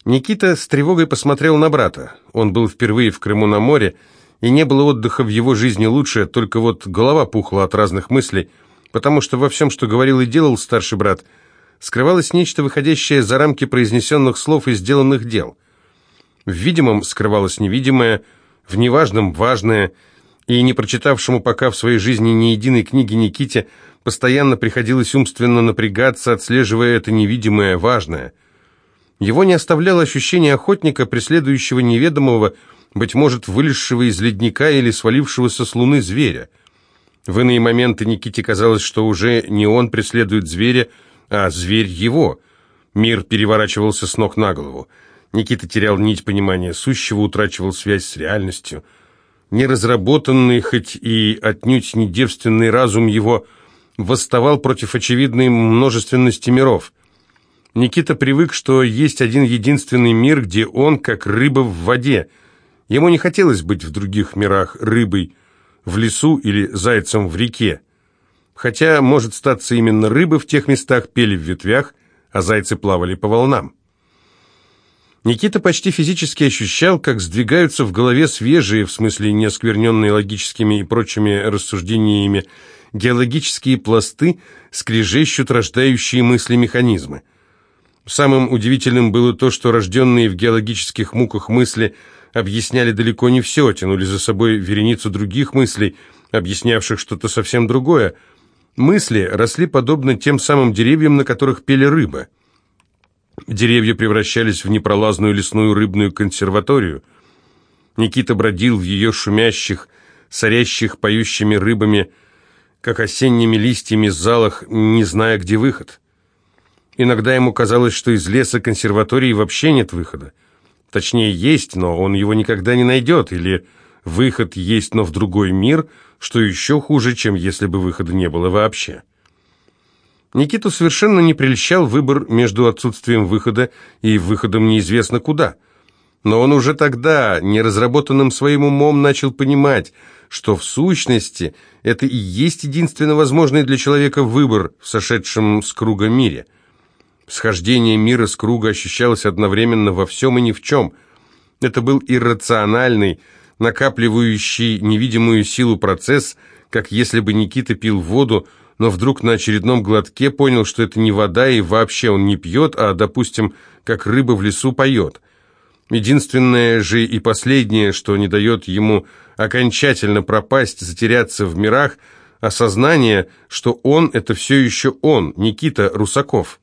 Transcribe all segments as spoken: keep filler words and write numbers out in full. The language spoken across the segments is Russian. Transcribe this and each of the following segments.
Никита с тревогой посмотрел на брата. Он был впервые в Крыму на море, и не было отдыха в его жизни лучше, только вот голова пухла от разных мыслей, потому что во всем, что говорил и делал старший брат, скрывалось нечто, выходящее за рамки произнесенных слов и сделанных дел. В видимом скрывалось невидимое, в неважном – важное, и не прочитавшему пока в своей жизни ни единой книги Никите постоянно приходилось умственно напрягаться, отслеживая это невидимое, важное. Его не оставляло ощущение охотника, преследующего неведомого, быть может, вылезшего из ледника или свалившегося с луны зверя. В иные моменты Никите казалось, что уже не он преследует зверя, а зверь его. Мир переворачивался с ног на голову. Никита терял нить понимания сущего, утрачивал связь с реальностью. Неразработанный, хоть и отнюдь не девственный разум его восставал против очевидной множественности миров. Никита привык, что есть один единственный мир, где он, как рыба в воде. Ему не хотелось быть в других мирах рыбой в лесу или зайцем в реке. Хотя, может статься, именно рыбы в тех местах пели в ветвях, а зайцы плавали по волнам. Никита почти физически ощущал, как сдвигаются в голове свежие, в смысле не оскверненные логическими и прочими рассуждениями, геологические пласты, скрежещут рождающие мысли механизмы. Самым удивительным было то, что рожденные в геологических муках мысли объясняли далеко не все, тянули за собой вереницу других мыслей, объяснявших что-то совсем другое. Мысли росли подобно тем самым деревьям, на которых пели рыбы. Деревья превращались в непролазную лесную рыбную консерваторию. Никита бродил в ее шумящих, сорящих, поющими рыбами, как осенними листьями, залах, не зная, где выход. Иногда ему казалось, что из леса консерватории вообще нет выхода. Точнее, есть, но он его никогда не найдет, или выход есть, но в другой мир, что еще хуже, чем если бы выхода не было вообще. Никиту совершенно не прельщал выбор между отсутствием выхода и выходом неизвестно куда. Но он уже тогда, неразработанным своим умом, начал понимать, что в сущности это и есть единственно возможный для человека выбор в сошедшем с круга мире. Схождение мира с круга ощущалось одновременно во всем и ни в чем. Это был иррациональный, накапливающий невидимую силу процесс, как если бы Никита пил воду, но вдруг на очередном глотке понял, что это не вода и вообще он не пьет, а, допустим, как рыба в лесу поет. Единственное же и последнее, что не дает ему окончательно пропасть, затеряться в мирах, осознание, что он – это все еще он, Никита Русаков.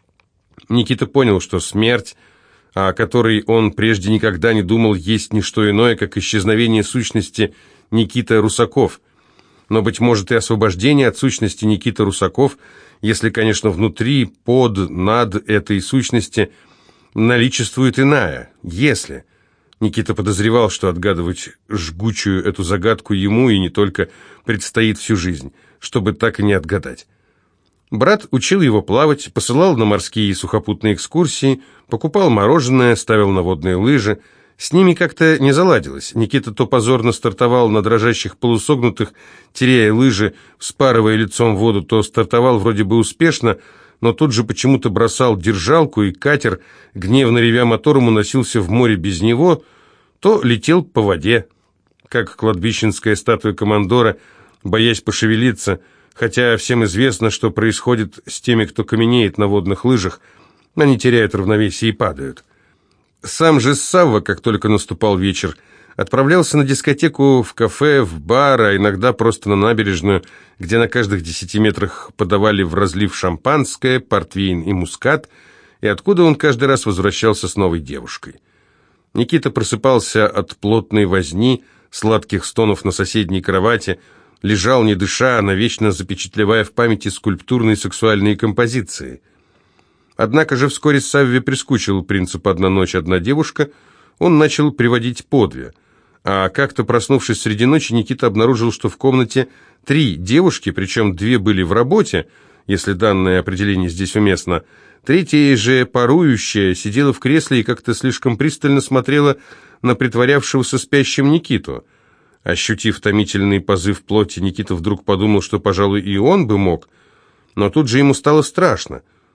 Никита понял, что смерть, о которой он прежде никогда не думал, есть не что иное, как исчезновение сущности Никита Русаков. Но, быть может, и освобождение от сущности Никита Русаков, если, конечно, внутри, под, над этой сущности наличествует иная. Если. Никита подозревал, что отгадывать жгучую эту загадку ему и не только предстоит всю жизнь, чтобы так и не отгадать. Брат учил его плавать, посылал на морские и сухопутные экскурсии, покупал мороженое, ставил на водные лыжи. С ними как-то не заладилось. Никита то позорно стартовал на дрожащих полусогнутых, теряя лыжи, вспарывая лицом в воду, то стартовал вроде бы успешно, но тут же почему-то бросал держалку, и катер, гневно ревя мотором, уносился в море без него, то летел по воде, как кладбищенская статуя командора, боясь пошевелиться, хотя всем известно, что происходит с теми, кто каменеет на водных лыжах, они теряют равновесие и падают. Сам же Савва, как только наступал вечер, отправлялся на дискотеку, в кафе, в бар, а иногда просто на набережную, где на каждых десяти метрах подавали в разлив шампанское, портвейн и мускат, и откуда он каждый раз возвращался с новой девушкой. Никита просыпался от плотной возни, сладких стонов на соседней кровати, лежал не дыша, навечно запечатлевая в памяти скульптурные сексуальные композиции. Однако же вскоре Савве прискучил принцип «одна ночь, одна девушка», он начал приводить по две. А как-то, проснувшись среди ночи, Никита обнаружил, что в комнате три девушки, причем две были в работе, если данное определение здесь уместно. Третья же, парующая, сидела в кресле и как-то слишком пристально смотрела на притворявшегося спящим Никиту. Ощутив томительный позыв плоти, Никита вдруг подумал, что, пожалуй, и он бы мог, но тут же ему стало страшно.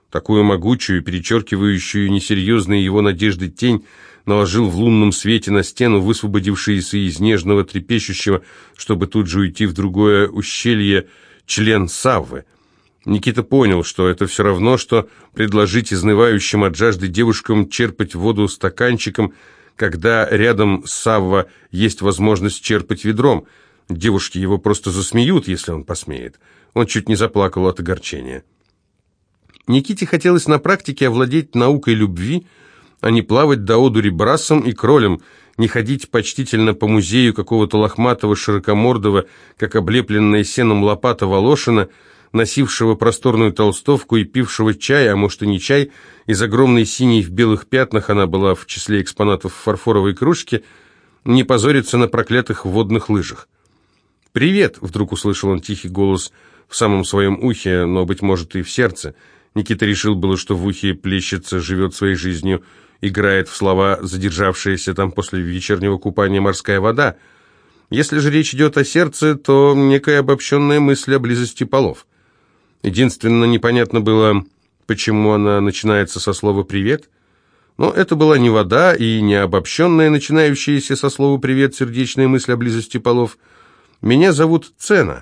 Такую могучую, перечеркивающую несерьезные его надежды тень наложил в лунном свете на стену, высвободившийся из нежного трепещущего, чтобы тут же уйти в другое ущелье, член Саввы. Никита понял, что это все равно, что предложить изнывающим от жажды девушкам черпать воду стаканчиком, когда рядом с Савва есть возможность черпать ведром. Девушки его просто засмеют, если он посмеет. Он чуть не заплакал от огорчения. Никите хотелось на практике овладеть наукой любви, а не плавать до одури брасом и кролем, не ходить почтительно по музею какого-то лохматого широкомордого, как облепленная сеном лопата Волошина, носившего просторную толстовку и пившего чай, а может и не чай, из огромной синей в белых пятнах, она была в числе экспонатов фарфоровой кружки, не позориться на проклятых водных лыжах. «Привет!» — вдруг услышал он тихий голос в самом своем ухе, но, быть может, и в сердце. Никита решил было, что в ухе плещется, живет своей жизнью, играет в слова задержавшаяся там после вечернего купания морская вода. Если же речь идет о сердце, то некая обобщенная мысль о близости полов. Единственно непонятно было, почему она начинается со слова «привет». Но это была не вода и не обобщенная, начинающаяся со слова «привет» сердечная мысль о близости полов. «Меня зовут Цена».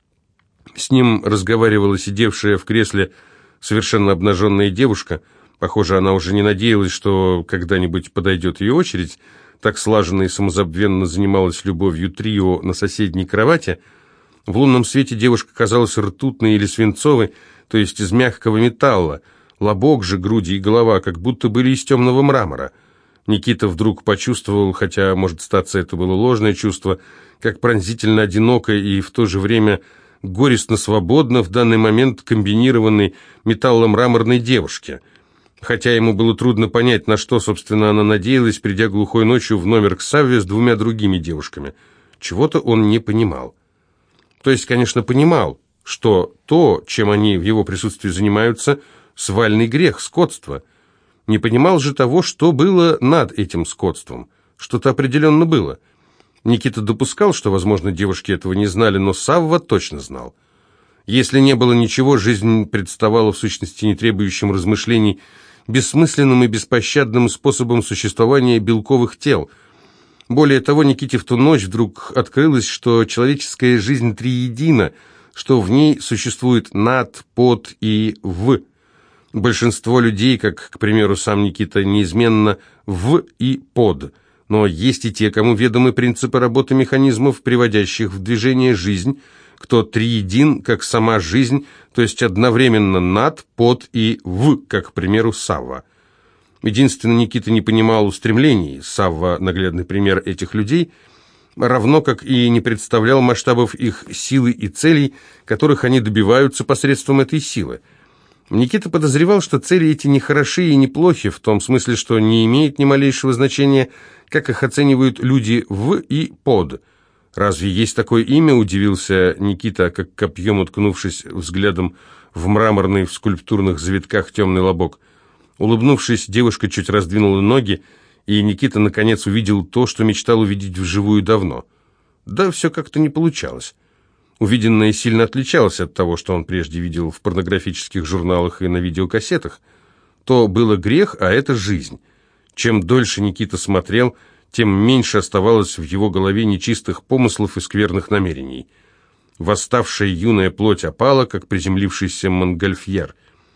С ним разговаривала сидевшая в кресле совершенно обнаженная девушка. Похоже, она уже не надеялась, что когда-нибудь подойдет ее очередь. Так слаженно и самозабвенно занималась любовью трио на соседней кровати. В лунном свете девушка казалась ртутной или свинцовой, то есть из мягкого металла. Лобок же, груди и голова как будто были из темного мрамора. Никита вдруг почувствовал, хотя, может статься, это было ложное чувство, как пронзительно одиноко и в то же время горестно свободно в данный момент комбинированной металло-мраморной девушке. Хотя ему было трудно понять, на что, собственно, она надеялась, придя глухой ночью в номер к Савве с двумя другими девушками. Чего-то он не понимал. То есть, конечно, понимал, что то, чем они в его присутствии занимаются, свальный грех, скотство. Не понимал же того, что было над этим скотством. Что-то определенно было. Никита допускал, что, возможно, девушки этого не знали, но Савва точно знал. Если не было ничего, жизнь представала в сущности не требующим размышлений, бессмысленным и беспощадным способом существования белковых тел. Более того, Никите в ту ночь вдруг открылось, что человеческая жизнь триедина, что в ней существует над, под и в. Большинство людей, как, к примеру, сам Никита, неизменно в и под. Но есть и те, кому ведомы принципы работы механизмов, приводящих в движение жизнь, кто триедин, как сама жизнь, то есть одновременно над, под и в, как, к примеру, Савва. Единственно, Никита не понимал устремлений, Савва – наглядный пример этих людей, равно как и не представлял масштабов их силы и целей, которых они добиваются посредством этой силы. Никита подозревал, что цели эти не хороши и не плохи, в том смысле, что не имеет ни малейшего значения, как их оценивают люди в и под. «Разве есть такое имя?» – удивился Никита, как копьем уткнувшись взглядом в мраморный в скульптурных завитках темный лобок. Улыбнувшись, девушка чуть раздвинула ноги, и Никита наконец увидел то, что мечтал увидеть вживую давно. Да, все как-то не получалось. Увиденное сильно отличалось от того, что он прежде видел в порнографических журналах и на видеокассетах. То было грех, а это жизнь. Чем дольше Никита смотрел, тем меньше оставалось в его голове нечистых помыслов и скверных намерений. Восставшая юная плоть опала, как приземлившийся монгольфьер.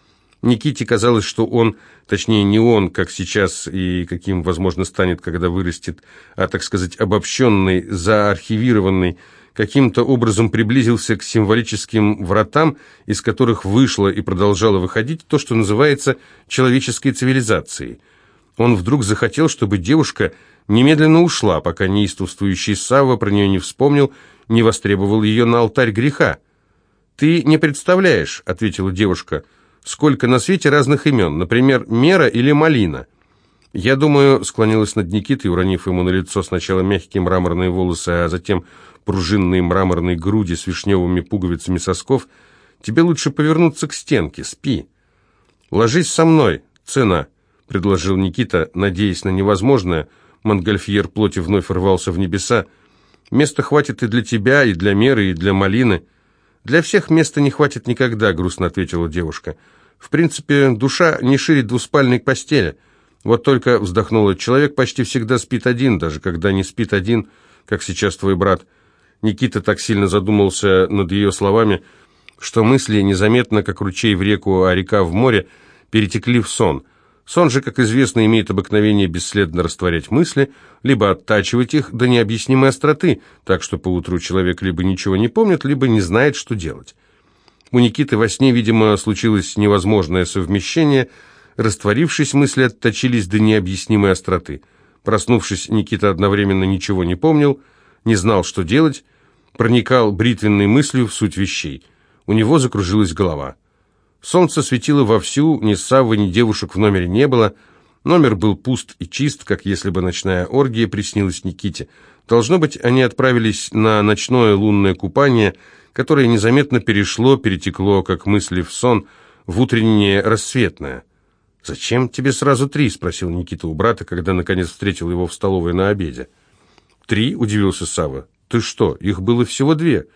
Никите казалось, что он, точнее не он, как сейчас и каким, возможно, станет, когда вырастет, а, так сказать, обобщенный, заархивированный, каким-то образом приблизился к символическим вратам, из которых вышло и продолжало выходить то, что называется человеческой цивилизацией. Он вдруг захотел, чтобы девушка немедленно ушла, пока неистовствующий Савва про нее не вспомнил, не востребовал ее на алтарь греха. «Ты не представляешь», — ответила девушка, — «сколько на свете разных имен, например, Мера или Малина». «Я думаю», — склонилась над Никитой, уронив ему на лицо сначала мягкие мраморные волосы, а затем пружинные мраморные груди с вишневыми пуговицами сосков, «тебе лучше повернуться к стенке, спи». «Ложись со мной, Цена», — предложил Никита, надеясь на невозможное. Монгольфьер плоти вновь рвался в небеса. «Места хватит и для тебя, и для Меры, и для Малины». «Для всех места не хватит никогда», — грустно ответила девушка. В принципе, душа не ширит двуспальной постели. Вот только, вздохнула, человек почти всегда спит один, даже когда не спит один, как сейчас твой брат. Никита так сильно задумался над ее словами, что мысли незаметно, как ручей в реку, а река в море, перетекли в сон. Сон же, как известно, имеет обыкновение бесследно растворять мысли, либо оттачивать их до необъяснимой остроты, так что поутру человек либо ничего не помнит, либо не знает, что делать. У Никиты во сне, видимо, случилось невозможное совмещение. Растворившись, мысли отточились до необъяснимой остроты. Проснувшись, Никита одновременно ничего не помнил, не знал, что делать, проникал бритвенной мыслью в суть вещей. У него закружилась голова. Солнце светило вовсю, ни Саввы, ни девушек в номере не было. Номер был пуст и чист, как если бы ночная оргия приснилась Никите. Должно быть, они отправились на ночное лунное купание, которое незаметно перешло, перетекло, как мысли в сон, в утреннее рассветное. «Зачем тебе сразу три?» — спросил Никита у брата, когда наконец встретил его в столовой на обеде. «Три?» — удивился Савва. «Ты что, их было всего две?»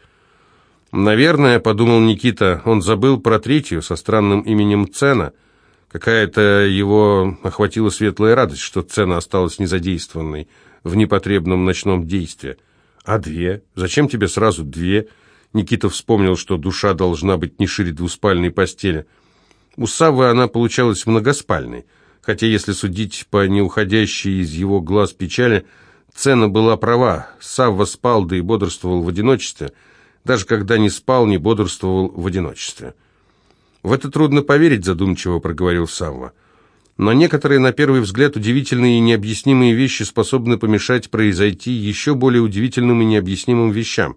«Наверное, — подумал Никита, — он забыл про третью со странным именем Цена. Какая-то его охватила светлая радость, что Цена осталась незадействованной в непотребном ночном действии. А две? Зачем тебе сразу две?» Никита вспомнил, что душа должна быть не шире двуспальной постели. У Саввы она получалась многоспальной, хотя, если судить по неуходящей из его глаз печали, Цена была права. Савва спал, да и бодрствовал в одиночестве. Даже когда не спал, не бодрствовал в одиночестве. «В это трудно поверить», — задумчиво проговорил Савва. «Но некоторые, на первый взгляд, удивительные и необъяснимые вещи способны помешать произойти еще более удивительным и необъяснимым вещам.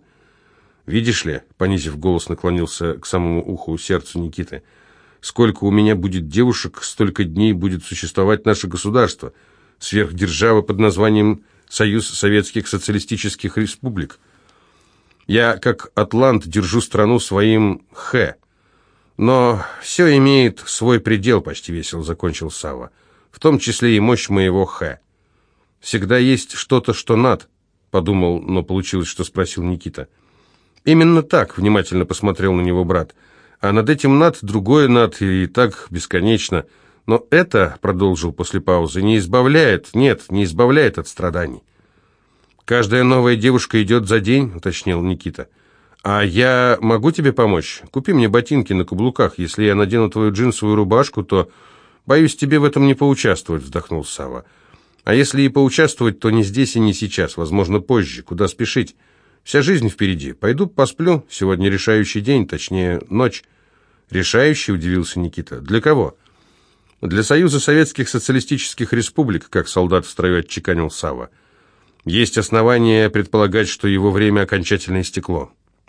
Видишь ли», — понизив голос, наклонился к самому уху сердцу Никиты, «сколько у меня будет девушек, столько дней будет существовать наше государство, сверхдержава под названием Союз Советских Социалистических Республик. Я, как атлант, держу страну своим «Х». Но все имеет свой предел», — почти весело закончил Савва, «в том числе и мощь моего «Х». «Всегда есть что-то, что над», — подумал, но получилось, что спросил Никита. «Именно так», — внимательно посмотрел на него брат, «а над этим над другое над, и так бесконечно. Но это, — продолжил после паузы, — не избавляет, нет, не избавляет от страданий». «Каждая новая девушка идет за день», — уточнил Никита. «А я могу тебе помочь? Купи мне ботинки на каблуках. Если я надену твою джинсовую рубашку, то, боюсь, тебе в этом не поучаствовать», — вздохнул Савва. «А если и поучаствовать, то не здесь и не сейчас, возможно, позже. Куда спешить? Вся жизнь впереди. Пойду посплю. Сегодня решающий день, точнее, ночь». «Решающий?» — удивился Никита. «Для кого?» «Для Союза Советских Социалистических Республик», — как солдат в строю отчеканил Савва. «Есть основания предполагать, что его время окончательно истекло».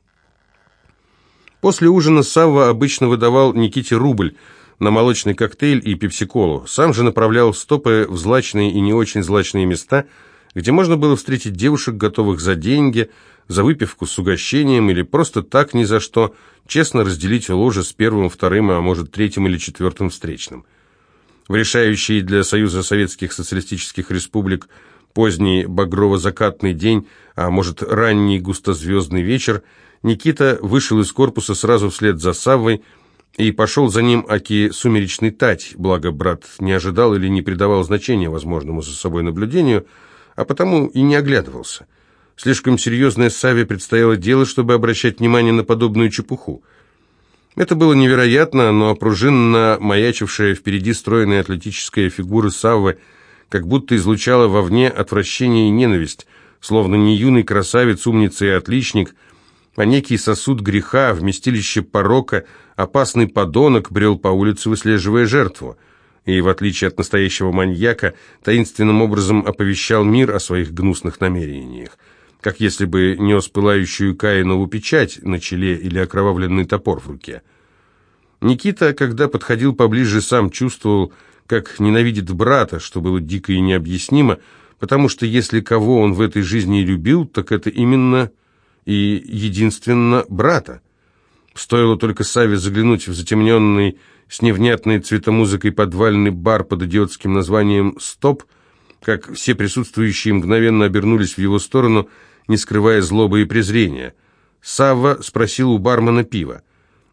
После ужина Савва обычно выдавал Никите рубль на молочный коктейль и пепси-колу. Сам же направлял стопы в злачные и не очень злачные места, где можно было встретить девушек, готовых за деньги, за выпивку с угощением или просто так ни за что, честно разделить ложе с первым, вторым, а может третьим или четвертым встречным. В решающий для Союза Советских Социалистических Республик поздний багрово-закатный день, а может ранний густозвездный вечер, Никита вышел из корпуса сразу вслед за Саввой и пошел за ним аки сумеречный тать, благо брат не ожидал или не придавал значения возможному за собой наблюдению, а потому и не оглядывался. Слишком серьезное Савве предстояло дело, чтобы обращать внимание на подобную чепуху. Это было невероятно, но пружинно маячившая впереди стройная атлетическая фигура Саввы как будто излучала вовне отвращение и ненависть, словно не юный красавец, умница и отличник, а некий сосуд греха, вместилище порока, опасный подонок брел по улице, выслеживая жертву, и, в отличие от настоящего маньяка, таинственным образом оповещал мир о своих гнусных намерениях, как если бы нес пылающую Каинову печать на челе или окровавленный топор в руке. Никита, когда подходил поближе, сам чувствовал, как ненавидит брата, что было дико и необъяснимо, потому что если кого он в этой жизни и любил, так это именно и единственно брата. Стоило только Савве заглянуть в затемненный с невнятной цветомузыкой подвальный бар под идиотским названием «Стоп», как все присутствующие мгновенно обернулись в его сторону, не скрывая злобы и презрения. Савва спросил у бармена пива.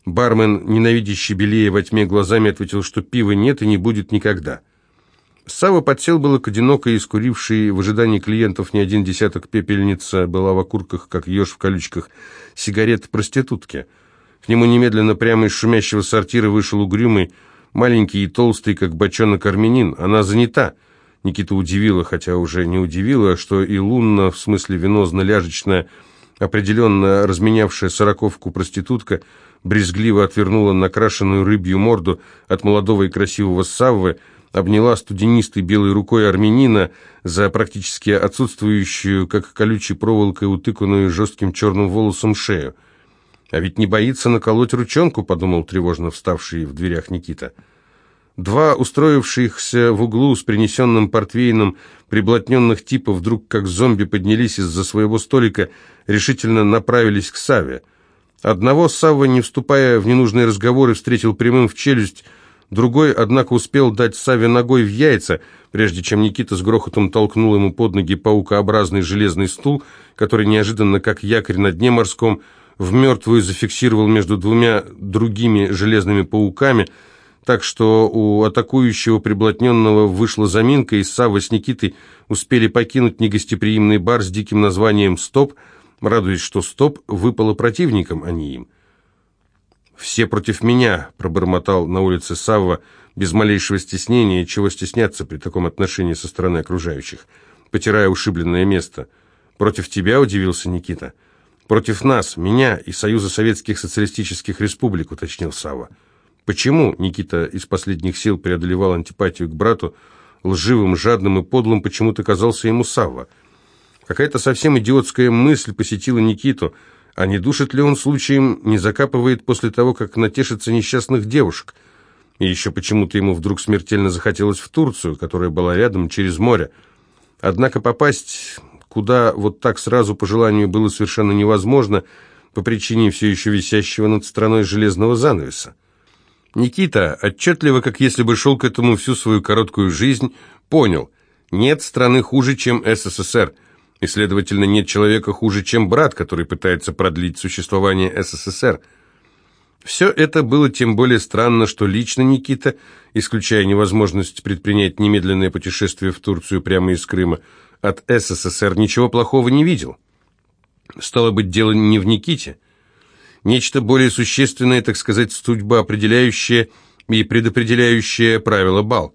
Бармен, ненавидящий белее во тьме глазами, ответил, что пива нет и не будет никогда. Савва подсел было к одинокой, искурившей в ожидании клиентов не один десяток пепельница, была в окурках, как еж в колючках, сигарет проститутки. К нему немедленно прямо из шумящего сортира вышел угрюмый, маленький и толстый, как бочонок армянин. Она занята. Никита удивила, хотя уже не удивила, что и лунна, в смысле венозно-ляжечная, определенно разменявшая сороковку проститутка, брезгливо отвернула накрашенную рыбью морду от молодого и красивого Саввы, обняла студенистой белой рукой армянина за практически отсутствующую, как колючей проволокой утыканную жестким черным волосом шею. «А ведь не боится наколоть ручонку», — подумал тревожно вставший в дверях Никита. Два устроившихся в углу с принесенным портвейном приблотненных типа вдруг как зомби поднялись из-за своего столика, решительно направились к Савве. Одного Савва, не вступая в ненужные разговоры, встретил прямым в челюсть, другой, однако, успел дать Савве ногой в яйца, прежде чем Никита с грохотом толкнул ему под ноги паукообразный железный стул, который неожиданно, как якорь на дне морском, в мертвую зафиксировал между двумя другими железными пауками, так что у атакующего приблотненного вышла заминка, и Савва с Никитой успели покинуть негостеприимный бар с диким названием «Стоп», радуясь, что «Стоп» выпало противникам, а не им. «Все против меня», — пробормотал на улице Савва, без малейшего стеснения, чего стесняться при таком отношении со стороны окружающих, потирая ушибленное место. «Против тебя?» — удивился Никита. «Против нас, меня и Союза Советских Социалистических Республик», — уточнил Савва. «Почему?» — Никита из последних сил преодолевал антипатию к брату, лживым, жадным и подлым почему-то казался ему Савва. Какая-то совсем идиотская мысль посетила Никиту, а не душит ли он случаем, не закапывает после того, как натешится несчастных девушек? И еще почему-то ему вдруг смертельно захотелось в Турцию, которая была рядом, через море. Однако попасть куда вот так сразу по желанию было совершенно невозможно по причине все еще висящего над страной железного занавеса. Никита, отчетливо, как если бы шел к этому всю свою короткую жизнь, понял: нет страны хуже, чем СССР, и, следовательно, нет человека хуже, чем брат, который пытается продлить существование СССР. Все это было тем более странно, что лично Никита, исключая невозможность предпринять немедленное путешествие в Турцию прямо из Крыма, от СССР ничего плохого не видел. Стало быть, дело не в Никите. Нечто более существенное, так сказать, судьба определяющее и предопределяющее правило бал.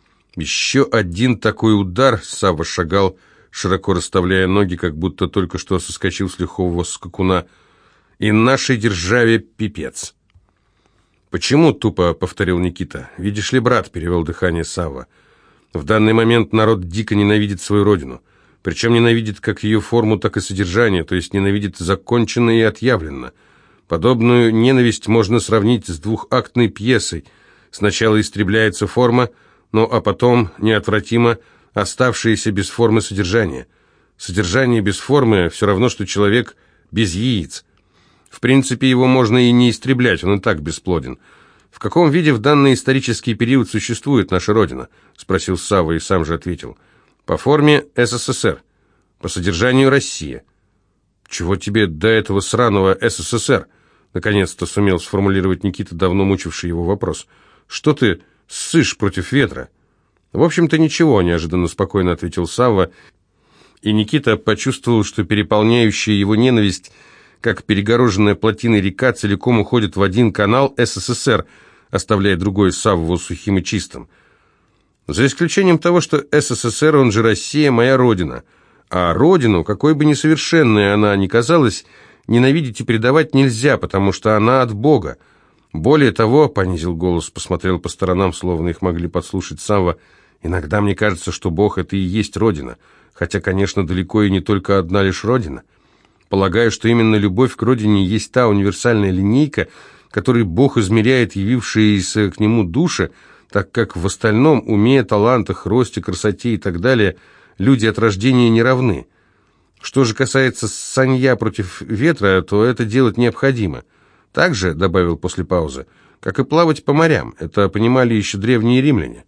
Еще один такой удар. Савва шагал, широко расставляя ноги, как будто только что соскочил с лихого скакуна. И нашей державе пипец. «Почему?» — тупо повторил Никита. «Видишь ли, брат», — перевел дыхание Савва, — «в данный момент народ дико ненавидит свою родину. Причем ненавидит как ее форму, так и содержание, то есть ненавидит законченно и отъявленно. Подобную ненависть можно сравнить с двухактной пьесой. Сначала истребляется форма, ну а потом, неотвратимо, оставшееся без формы содержание. Содержание без формы все равно, что человек без яиц. В принципе, его можно и не истреблять, он и так бесплоден. «В каком виде в данный исторический период существует наша Родина?» — спросил Савва и сам же ответил. «По форме СССР, по содержанию Россия». «Чего тебе до этого сраного СССР?» — наконец-то сумел сформулировать Никита, давно мучивший его вопрос. «Что ты ссышь против ветра?» «В общем-то, ничего», — неожиданно спокойно ответил Савва, и Никита почувствовал, что переполняющая его ненависть, как перегороженная плотиной река, целиком уходит в один канал СССР, оставляя другой Савву сухим и чистым. «За исключением того, что СССР, он же Россия, моя родина. А родину, какой бы несовершенной она ни казалась, ненавидеть и предавать нельзя, потому что она от Бога. Более того», — понизил голос, посмотрел по сторонам, словно их могли подслушать Савва, «иногда мне кажется, что Бог — это и есть родина, хотя, конечно, далеко и не только одна лишь родина. Полагаю, что именно любовь к родине есть та универсальная линейка, которой Бог измеряет явившиеся к нему души, так как в остальном уме, талантах, росте, красоте и так далее люди от рождения не равны. Что же касается санья против ветра, то это делать необходимо. Так же, — добавил после паузы, — как и плавать по морям, это понимали еще древние римляне.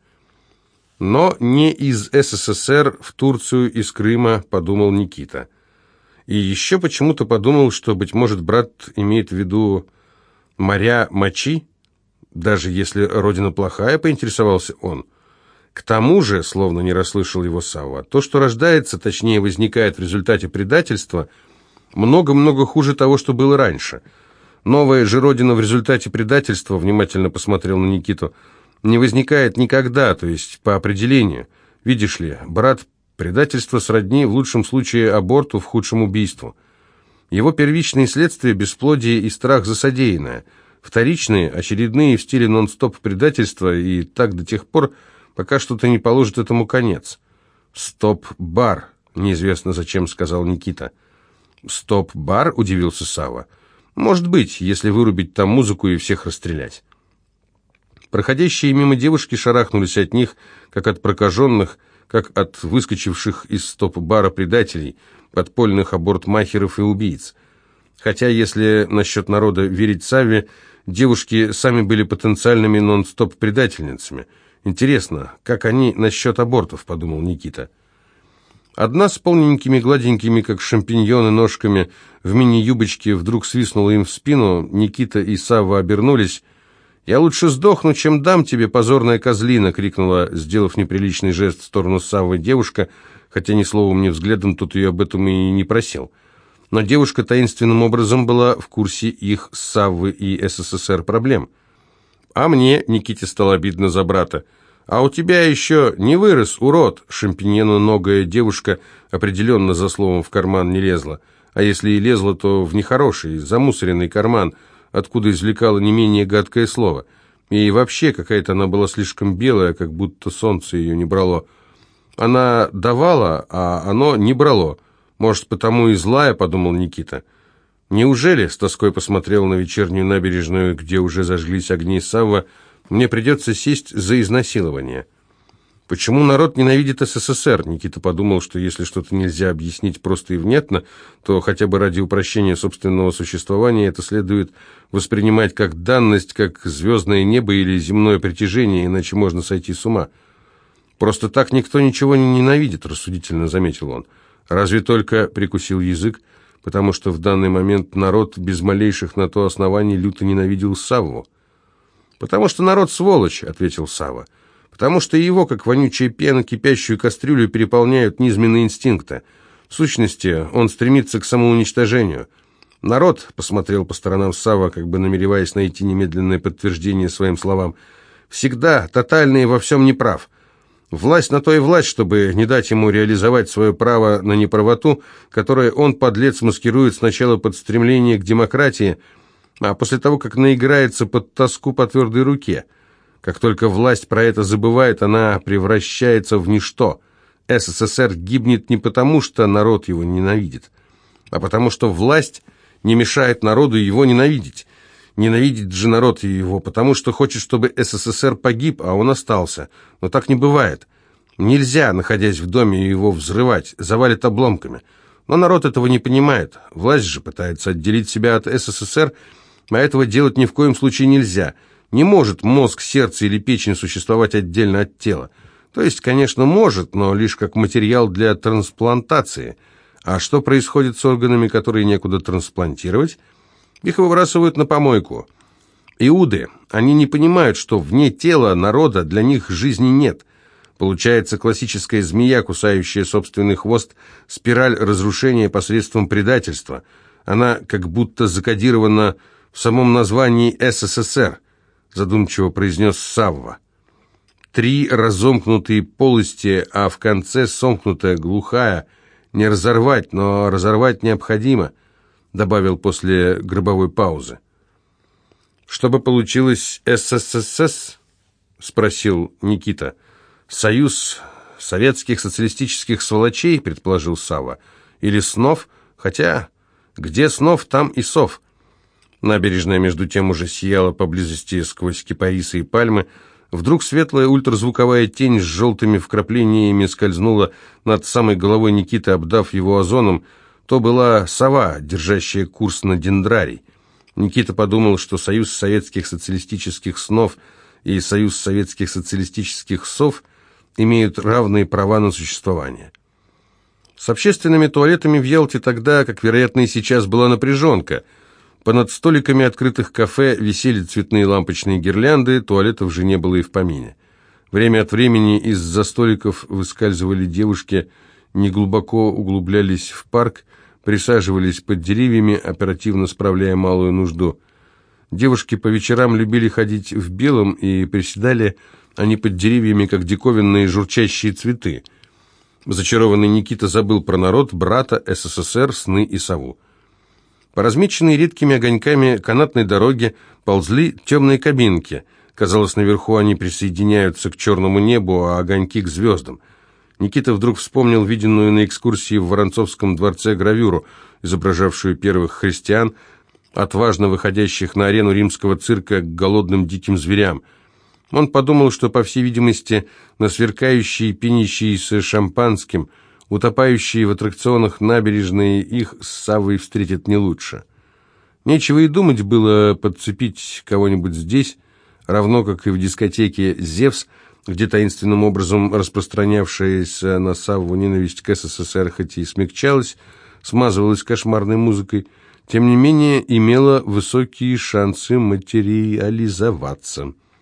Но не из СССР в Турцию из Крыма, — подумал Никита. И еще почему-то подумал, что, быть может, брат имеет в виду Моря мочи? Даже если родина плохая, поинтересовался он. К тому же, словно не расслышал его Савва, то, что рождается, точнее возникает в результате предательства, много-много хуже того, что было раньше. Новая же родина в результате предательства, внимательно посмотрел на Никиту, не возникает никогда, то есть по определению. Видишь ли, брат, предательство сродни в лучшем случае аборту, в худшем убийству. Его первичные следствия – бесплодие и страх за содеянное. Вторичные, очередные в стиле нон-стоп предательства, и так до тех пор, пока что-то не положит этому конец. «Стоп-бар», – неизвестно зачем сказал Никита. «Стоп-бар?» – удивился Савва. «Может быть, если вырубить там музыку и всех расстрелять». Проходящие мимо девушки шарахнулись от них, как от прокаженных, как от выскочивших из стоп-бара предателей, подпольных абортмахеров и убийц. Хотя, если насчет народа верить Савве, девушки сами были потенциальными нон-стоп-предательницами. «Интересно, как они насчет абортов?» – подумал Никита. Одна с полненькими, гладенькими, как шампиньоны, ножками в мини-юбочке вдруг свистнула им в спину. Никита и Савва обернулись. «Я лучше сдохну, чем дам тебе, позорная козлина!» — крикнула, сделав неприличный жест в сторону Саввы девушка, хотя ни словом, ни взглядом тут ее об этом и не просил. Но девушка таинственным образом была в курсе их с Саввы и СССР проблем. «А мне?» — Никите стало обидно за брата. «А у тебя еще не вырос, урод!» Шампиньононогая девушка определенно за словом в карман не лезла. А если и лезла, то в нехороший, замусоренный карман, откуда извлекала не менее гадкое слово. И вообще какая-то она была слишком белая, как будто солнце ее не брало. Она давала, а оно не брало. Может, потому и злая, подумал Никита. Неужели, с тоской посмотрел на вечернюю набережную, где уже зажглись огни Савва, мне придется сесть за изнасилование? Почему народ ненавидит СССР? Никита подумал, что если что-то нельзя объяснить просто и внятно, то хотя бы ради упрощения собственного существования это следует воспринимать как данность, как звездное небо или земное притяжение, иначе можно сойти с ума. «Просто так никто ничего не ненавидит», — рассудительно заметил он. «Разве только прикусил язык, потому что в данный момент народ без малейших на то оснований люто ненавидел Савву». «Потому что народ сволочь», — ответил Савва. «Потому что его, как вонючая пена, кипящую кастрюлю переполняют низменные инстинкты. В сущности, он стремится к самоуничтожению». «Народ», — посмотрел по сторонам Савва, как бы намереваясь найти немедленное подтверждение своим словам, «всегда тотально и во всем неправ. Власть на то и власть, чтобы не дать ему реализовать свое право на неправоту, которое он, подлец, маскирует сначала под стремление к демократии, а после того, как наиграется под тоску по твердой руке. Как только власть про это забывает, она превращается в ничто. СССР гибнет не потому, что народ его ненавидит, а потому что власть не мешает народу его ненавидеть. Ненавидит же народ его, потому что хочет, чтобы СССР погиб, а он остался. Но так не бывает. Нельзя, находясь в доме, его взрывать, завалит обломками. Но народ этого не понимает. Власть же пытается отделить себя от СССР, а этого делать ни в коем случае нельзя. Не может мозг, сердце или печень существовать отдельно от тела. То есть, конечно, может, но лишь как материал для трансплантации. А что происходит с органами, которые некуда трансплантировать? Их выбрасывают на помойку. Иуды, они не понимают, что вне тела народа для них жизни нет. Получается классическая змея, кусающая собственный хвост, спираль разрушения посредством предательства. Она как будто закодирована в самом названии СССР, задумчиво произнес Савва. Три разомкнутые полости, а в конце сомкнутая, глухая. Не разорвать, но разорвать необходимо, добавил после гробовой паузы. «Чтобы получилось СССР?» — спросил Никита. «Союз советских социалистических сволочей», — предположил Савва. «Или снов? Хотя, где снов, там и сов». Набережная, между тем, уже сияла поблизости сквозь кипарисы и пальмы. Вдруг светлая ультразвуковая тень с желтыми вкраплениями скользнула над самой головой Никиты, обдав его озоном. То была сова, держащая курс на дендрарий. Никита подумал, что Союз советских социалистических снов и Союз советских социалистических сов имеют равные права на существование. С общественными туалетами в Ялте тогда, как, вероятно, и сейчас, была напряженка. Понад столиками открытых кафе висели цветные лампочные гирлянды, туалетов же не было и в помине. Время от времени из-за столиков выскальзывали девушки, неглубоко углублялись в парк, присаживались под деревьями, оперативно справляя малую нужду. Девушки по вечерам любили ходить в белом, и приседали они под деревьями, как диковинные журчащие цветы. Зачарованный Никита забыл про народ, брата, СССР, сны и сову. По размеченной редкими огоньками канатной дороге ползли темные кабинки. Казалось, наверху они присоединяются к черному небу, а огоньки к звездам. Никита вдруг вспомнил виденную на экскурсии в Воронцовском дворце гравюру, изображавшую первых христиан, отважно выходящих на арену римского цирка к голодным диким зверям. Он подумал, что, по всей видимости, на сверкающие, пенящиеся шампанским, утопающие в аттракционах набережные их с Саввой встретят не лучше. Нечего и думать было подцепить кого-нибудь здесь, равно как и в дискотеке «Зевс», где таинственным образом распространявшаяся на Савву ненависть к СССР хоть и смягчалась, смазывалась кошмарной музыкой, тем не менее имела высокие шансы материализоваться.